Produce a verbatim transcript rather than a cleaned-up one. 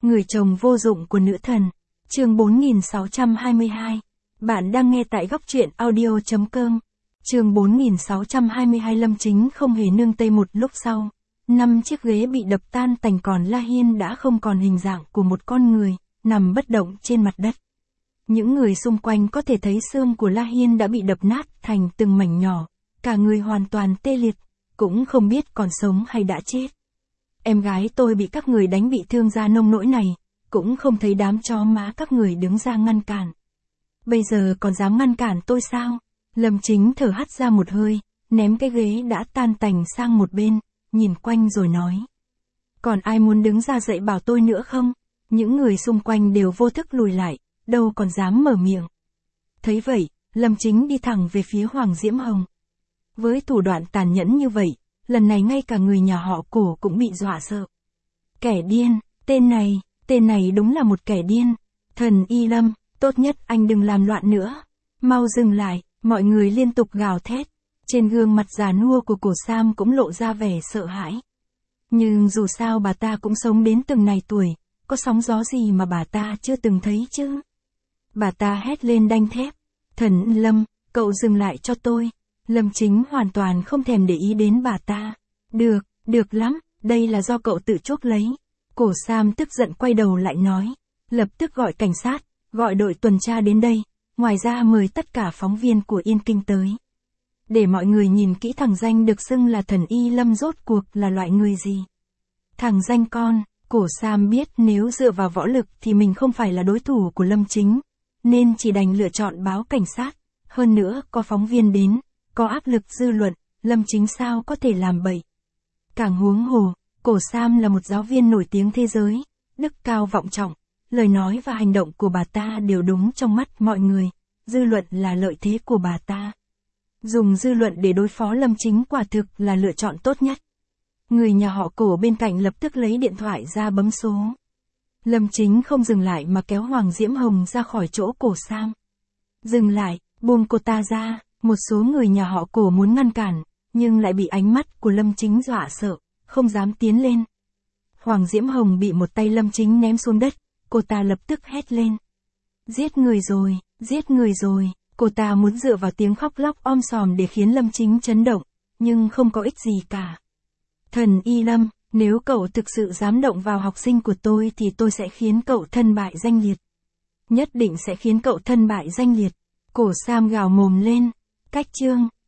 Người chồng vô dụng của nữ thần. Chương bốn nghìn sáu trăm hai mươi hai. Bạn đang nghe tại góc truyện audio chấm com. Chương bốn nghìn sáu trăm hai mươi hai. Lâm Chính không hề nương tay. Một lúc sau, năm chiếc ghế bị đập tan tành, còn La Hiên đã không còn hình dạng của một con người, nằm bất động trên mặt đất. Những người xung quanh có thể thấy xương của La Hiên đã bị đập nát thành từng mảnh nhỏ, cả người hoàn toàn tê liệt, cũng không biết còn sống hay đã chết. Em gái tôi bị các người đánh bị thương ra nông nỗi này, cũng không thấy đám chó má các người đứng ra ngăn cản. Bây giờ còn dám ngăn cản tôi sao? Lâm Chính thở hắt ra một hơi, ném cái ghế đã tan tành sang một bên, nhìn quanh rồi nói. Còn ai muốn đứng ra dạy bảo tôi nữa không? Những người xung quanh đều vô thức lùi lại, đâu còn dám mở miệng. Thấy vậy, Lâm Chính đi thẳng về phía Hoàng Diễm Hồng. Với thủ đoạn tàn nhẫn như vậy, lần này ngay cả người nhà họ Cổ cũng bị dọa sợ. Kẻ điên, tên này, tên này đúng là một kẻ điên. Thần Y Lâm, tốt nhất anh đừng làm loạn nữa. Mau dừng lại, mọi người liên tục gào thét. Trên gương mặt già nua của Cổ Sam cũng lộ ra vẻ sợ hãi. Nhưng dù sao bà ta cũng sống đến từng này tuổi, có sóng gió gì mà bà ta chưa từng thấy chứ. Bà ta hét lên đanh thép. Thần Lâm, cậu dừng lại cho tôi. Lâm Chính hoàn toàn không thèm để ý đến bà ta. Được, được lắm, đây là do cậu tự chuốc lấy. Cổ Sam tức giận quay đầu lại nói. Lập tức gọi cảnh sát, gọi đội tuần tra đến đây. Ngoài ra mời tất cả phóng viên của Yên Kinh tới. Để mọi người nhìn kỹ thằng danh được xưng là thần Y Lâm rốt cuộc là loại người gì. Thằng danh con, Cổ Sam biết nếu dựa vào võ lực thì mình không phải là đối thủ của Lâm Chính, nên chỉ đành lựa chọn báo cảnh sát. Hơn nữa có phóng viên đến, có áp lực dư luận, Lâm Chính sao có thể làm bậy. Càng huống hồ, Cổ Sam là một giáo viên nổi tiếng thế giới, đức cao vọng trọng, lời nói và hành động của bà ta đều đúng trong mắt mọi người, dư luận là lợi thế của bà ta. Dùng dư luận để đối phó Lâm Chính quả thực là lựa chọn tốt nhất. Người nhà họ Cổ bên cạnh lập tức lấy điện thoại ra bấm số. Lâm Chính không dừng lại mà kéo Hoàng Diễm Hồng ra khỏi chỗ Cổ Sam. Dừng lại, buông cô ta ra. Một số người nhà họ Cổ muốn ngăn cản, nhưng lại bị ánh mắt của Lâm Chính dọa sợ, không dám tiến lên. Hoàng Diễm Hồng bị một tay Lâm Chính ném xuống đất, cô ta lập tức hét lên. Giết người rồi, giết người rồi, cô ta muốn dựa vào tiếng khóc lóc om sòm để khiến Lâm Chính chấn động, nhưng không có ích gì cả. Thần Y Lâm, nếu cậu thực sự dám động vào học sinh của tôi thì tôi sẽ khiến cậu thân bại danh liệt. Nhất định sẽ khiến cậu thân bại danh liệt. Cổ Sam gào mồm lên. Cách chương